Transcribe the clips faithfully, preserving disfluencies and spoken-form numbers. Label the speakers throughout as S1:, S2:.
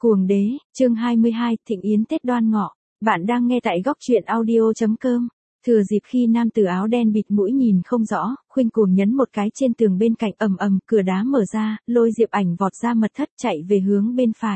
S1: Cuồng đế, chương hai mươi hai, Thịnh Yến Tết Đoan Ngọ. Bạn đang nghe tại góc truyện audio.com. Thừa dịp khi nam tử áo đen bịt mũi nhìn không rõ, Khuynh Cuồng nhấn một cái trên tường bên cạnh, ầm ầm, cửa đá mở ra, lôi Diệp Ảnh vọt ra mật thất chạy về hướng bên phải.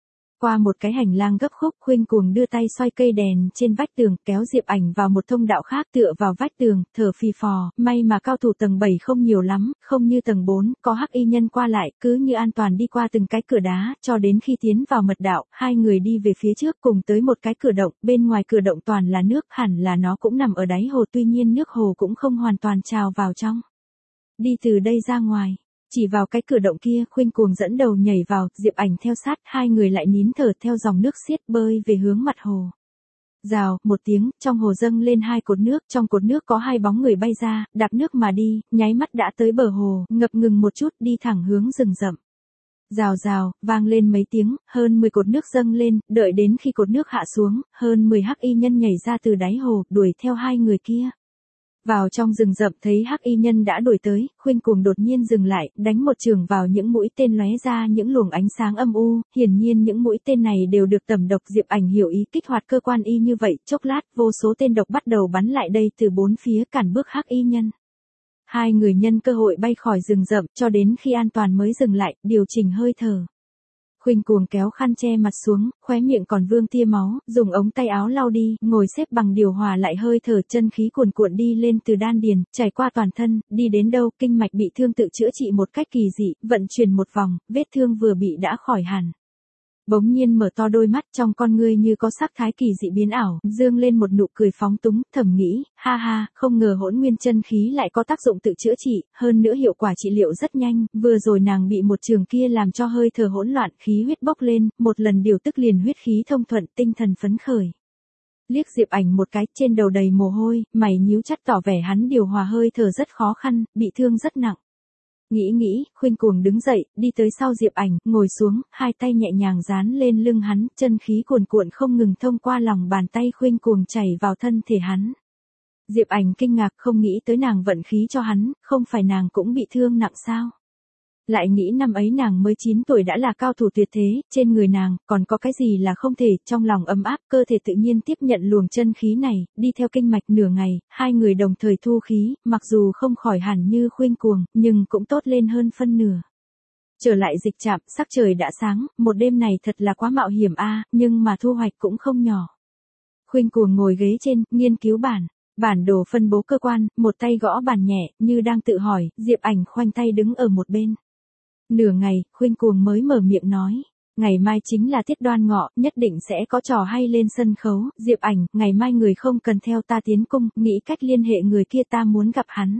S1: Qua một cái hành lang gấp khúc, Khuynh Cuồng đưa tay xoay cây đèn trên vách tường, kéo Diệp Ảnh vào một thông đạo khác, tựa vào vách tường, thở phì phò, may mà cao thủ tầng bảy không nhiều lắm, không như tầng bốn, có hắc y nhân qua lại, cứ như an toàn đi qua từng cái cửa đá, cho đến khi tiến vào mật đạo, hai người đi về phía trước cùng tới một cái cửa động, bên ngoài cửa động toàn là nước, hẳn là nó cũng nằm ở đáy hồ, tuy nhiên nước hồ cũng không hoàn toàn trào vào trong. Đi từ đây ra ngoài. Chỉ vào cái cửa động kia, Khuynh Cuồng dẫn đầu nhảy vào, Diệp Ảnh theo sát, hai người lại nín thở theo dòng nước xiết bơi về hướng mặt hồ. Rào, một tiếng, trong hồ dâng lên hai cột nước, trong cột nước có hai bóng người bay ra, đạp nước mà đi, nháy mắt đã tới bờ hồ, ngập ngừng một chút, đi thẳng hướng rừng rậm. Rào rào, vang lên mấy tiếng, hơn mười cột nước dâng lên, đợi đến khi cột nước hạ xuống, hơn mười hắc y nhân nhảy ra từ đáy hồ, đuổi theo hai người kia. Vào trong rừng rậm thấy hắc y nhân đã đuổi tới, Khuynh Cuồng đột nhiên dừng lại, đánh một chưởng vào những mũi tên lóe ra những luồng ánh sáng âm u, hiển nhiên những mũi tên này đều được tẩm độc. Diệp Ảnh hiểu ý kích hoạt cơ quan y như vậy, chốc lát, vô số tên độc bắt đầu bắn lại đây từ bốn phía cản bước hắc y nhân. Hai người nhân cơ hội bay khỏi rừng rậm, cho đến khi an toàn mới dừng lại, điều chỉnh hơi thở. Khuynh Cuồng kéo khăn che mặt xuống, khóe miệng còn vương tia máu, dùng ống tay áo lau đi, ngồi xếp bằng điều hòa lại hơi thở, chân khí cuồn cuộn đi lên từ đan điền, trải qua toàn thân, đi đến đâu, kinh mạch bị thương tự chữa trị một cách kỳ dị, vận chuyển một vòng, vết thương vừa bị đã khỏi hẳn. Bỗng nhiên mở to đôi mắt, trong con ngươi như có sắc thái kỳ dị biến ảo, dương lên một nụ cười phóng túng, thầm nghĩ, ha ha, không ngờ hỗn nguyên chân khí lại có tác dụng tự chữa trị, hơn nữa hiệu quả trị liệu rất nhanh, vừa rồi nàng bị một trường kia làm cho hơi thở hỗn loạn, khí huyết bốc lên, một lần điều tức liền huyết khí thông thuận, tinh thần phấn khởi. Liếc Diệp Ảnh một cái, trên đầu đầy mồ hôi, mày nhíu chặt tỏ vẻ hắn điều hòa hơi thở rất khó khăn, bị thương rất nặng. Nghĩ nghĩ, Khuynh Cuồng đứng dậy, đi tới sau Diệp Ảnh, ngồi xuống, hai tay nhẹ nhàng dán lên lưng hắn, chân khí cuồn cuộn không ngừng thông qua lòng bàn tay Khuynh Cuồng chảy vào thân thể hắn. Diệp Ảnh kinh ngạc, không nghĩ tới nàng vận khí cho hắn, không phải nàng cũng bị thương nặng sao? Lại nghĩ năm ấy nàng mới chín tuổi đã là cao thủ tuyệt thế, trên người nàng, còn có cái gì là không thể, trong lòng ấm áp, cơ thể tự nhiên tiếp nhận luồng chân khí này, đi theo kinh mạch nửa ngày, hai người đồng thời thu khí, mặc dù không khỏi hẳn như Khuynh Cuồng, nhưng cũng tốt lên hơn phân nửa. Trở lại dịch trạm, sắc trời đã sáng, một đêm này thật là quá mạo hiểm a, nhưng mà thu hoạch cũng không nhỏ. Khuynh Cuồng ngồi ghế trên, nghiên cứu bản. Bản đồ phân bố cơ quan, một tay gõ bàn nhẹ, như đang tự hỏi, Diệp Ảnh khoanh tay đứng ở một bên. Nửa ngày, Khuynh Cuồng mới mở miệng nói, ngày mai chính là Tiết Đoan Ngọ, nhất định sẽ có trò hay lên sân khấu, Diệp Ảnh, ngày mai người không cần theo ta tiến cung, nghĩ cách liên hệ người kia, ta muốn gặp hắn.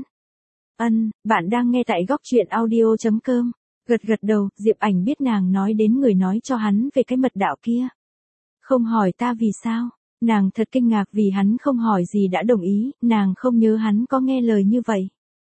S1: Ân, bạn đang nghe tại góc truyện audio.com, gật gật đầu, Diệp Ảnh biết nàng nói đến người nói cho hắn về cái mật đạo kia. Không hỏi ta vì sao, nàng thật kinh ngạc vì hắn không hỏi gì đã đồng ý, nàng không nhớ hắn có nghe lời như vậy.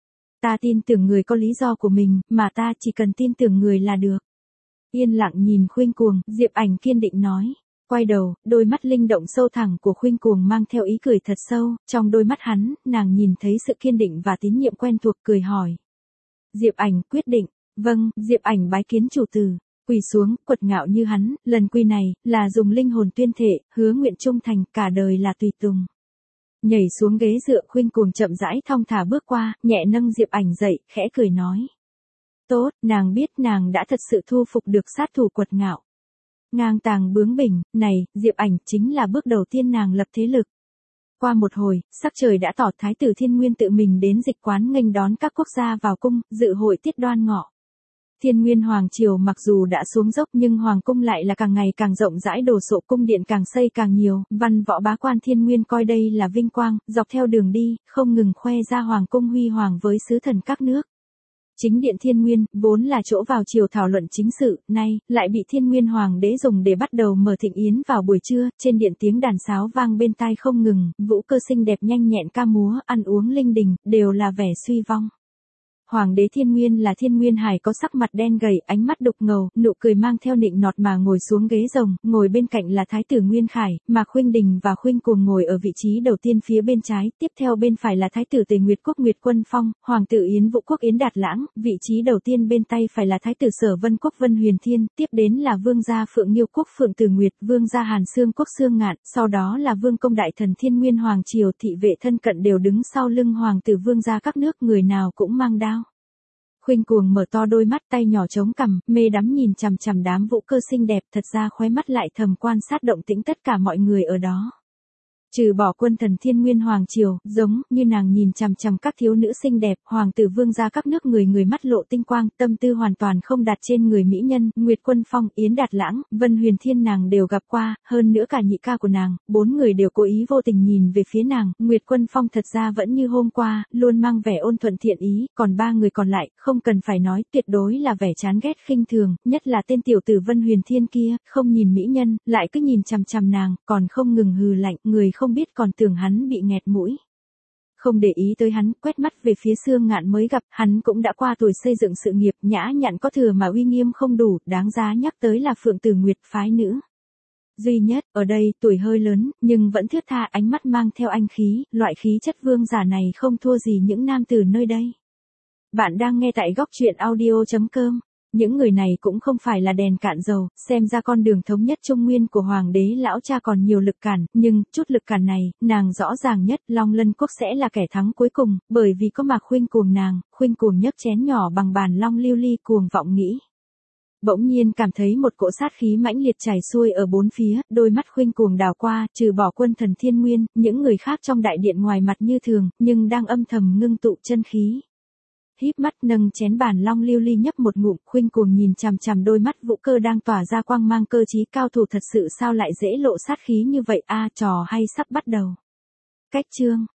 S1: Ta tin tưởng người có lý do của mình, mà ta chỉ cần tin tưởng người là được. Yên lặng nhìn Khuynh Cuồng, Diệp Ảnh kiên định nói. Quay đầu, đôi mắt linh động sâu thẳm của Khuynh Cuồng mang theo ý cười thật sâu, trong đôi mắt hắn, nàng nhìn thấy sự kiên định và tín nhiệm quen thuộc, cười hỏi. Diệp Ảnh quyết định, vâng, Diệp Ảnh bái kiến chủ tử, quỳ xuống, quật ngạo như hắn, lần quy này, là dùng linh hồn tuyên thệ, hứa nguyện trung thành, cả đời là tùy tùng. Nhảy xuống ghế dựa, Khuynh Cuồng chậm rãi thong thả bước qua, nhẹ nâng Diệp Ảnh dậy, khẽ cười nói. Tốt, nàng biết nàng đã thật sự thu phục được sát thủ quật ngạo. Ngang tàng bướng bỉnh, này, Diệp Ảnh chính là bước đầu tiên nàng lập thế lực. Qua một hồi, sắc trời đã tỏ, Thái tử Thiên Nguyên tự mình đến dịch quán nghênh đón các quốc gia vào cung, dự hội Tiết Đoan Ngọ. Thiên Nguyên Hoàng Triều mặc dù đã xuống dốc nhưng Hoàng cung lại là càng ngày càng rộng rãi, đồ sộ, cung điện càng xây càng nhiều, văn võ bá quan Thiên Nguyên coi đây là vinh quang, dọc theo đường đi, không ngừng khoe ra Hoàng cung huy hoàng với sứ thần các nước. Chính điện Thiên Nguyên, vốn là chỗ vào triều thảo luận chính sự, nay, lại bị Thiên Nguyên Hoàng đế dùng để bắt đầu mở thịnh yến vào buổi trưa, trên điện tiếng đàn sáo vang bên tai không ngừng, vũ cơ xinh đẹp nhanh nhẹn ca múa, ăn uống linh đình, đều là vẻ suy vong. Hoàng đế Thiên Nguyên là Thiên Nguyên Hải có sắc mặt đen gầy, ánh mắt đục ngầu, nụ cười mang theo nịnh nọt mà ngồi xuống ghế rồng, ngồi bên cạnh là Thái tử Nguyên Khải, mà Khuynh Đình và Khuynh Cuồng ngồi ở vị trí đầu tiên phía bên trái, tiếp theo bên phải là Thái tử Tề Nguyệt Quốc Nguyệt Quân Phong, Hoàng tử Yến Vũ Quốc Yến Đạt Lãng, vị trí đầu tiên bên tay phải là Thái tử Sở Vân Quốc Vân Huyền Thiên, tiếp đến là Vương gia Phượng Nghiêu Quốc Phượng Tử Nguyệt, Vương gia Hàn Xương Quốc Xương Ngạn, sau đó là Vương công đại thần Thiên Nguyên Hoàng triều, thị vệ thân cận đều đứng sau lưng hoàng tử vương gia các nước, người nào cũng mang đao. Khuynh Cuồng mở to đôi mắt, tay nhỏ chống cằm, mê đắm nhìn chằm chằm đám vũ cơ xinh đẹp, thật ra khóe mắt lại thầm quan sát động tĩnh tất cả mọi người ở đó. Trừ bỏ quân thần Thiên Nguyên Hoàng triều, giống như nàng nhìn chằm chằm các thiếu nữ xinh đẹp, hoàng tử vương gia các nước người người mắt lộ tinh quang, tâm tư hoàn toàn không đặt trên người mỹ nhân, Nguyệt Quân Phong, Yến Đạt Lãng, Vân Huyền Thiên nàng đều gặp qua, hơn nữa cả nhị ca của nàng, bốn người đều cố ý vô tình nhìn về phía nàng, Nguyệt Quân Phong thật ra vẫn như hôm qua, luôn mang vẻ ôn thuận thiện ý, còn ba người còn lại, không cần phải nói, tuyệt đối là vẻ chán ghét khinh thường, nhất là tên tiểu tử Vân Huyền Thiên kia, không nhìn mỹ nhân, lại cứ nhìn chằm chằm nàng, còn không ngừng hừ lạnh, người không biết còn tưởng hắn bị nghẹt mũi. Không để ý tới hắn, quét mắt về phía Xương Ngạn mới gặp, hắn cũng đã qua tuổi xây dựng sự nghiệp, nhã nhặn có thừa mà uy nghiêm không đủ, đáng giá nhắc tới là Phượng Tử Nguyệt phái nữ. Duy nhất, ở đây, tuổi hơi lớn, nhưng vẫn thướt tha, ánh mắt mang theo anh khí, loại khí chất vương giả này không thua gì những nam tử nơi đây. Bạn đang nghe tại góc truyện audio chấm com. Những người này cũng không phải là đèn cạn dầu, xem ra con đường thống nhất Trung Nguyên của Hoàng đế lão cha còn nhiều lực cản, nhưng, chút lực cản này, nàng rõ ràng nhất, Long Lân Quốc sẽ là kẻ thắng cuối cùng, bởi vì có mà Khuynh Cuồng nàng, Khuynh Cuồng nhấc chén nhỏ bằng bàn long lưu ly cuồng vọng nghĩ. Bỗng nhiên cảm thấy một cỗ sát khí mãnh liệt chảy xuôi ở bốn phía, đôi mắt Khuynh Cuồng đảo qua, trừ bỏ quân thần Thiên Nguyên, những người khác trong đại điện ngoài mặt như thường, nhưng đang âm thầm ngưng tụ chân khí. Híp mắt nâng chén bàn long lưu ly nhấp một ngụm, Khuynh Cuồng nhìn chằm chằm đôi mắt vũ cơ đang tỏa ra quang mang cơ trí cao thủ, thật sự sao lại dễ lộ sát khí như vậy a, trò hay sắp bắt đầu. Cách chương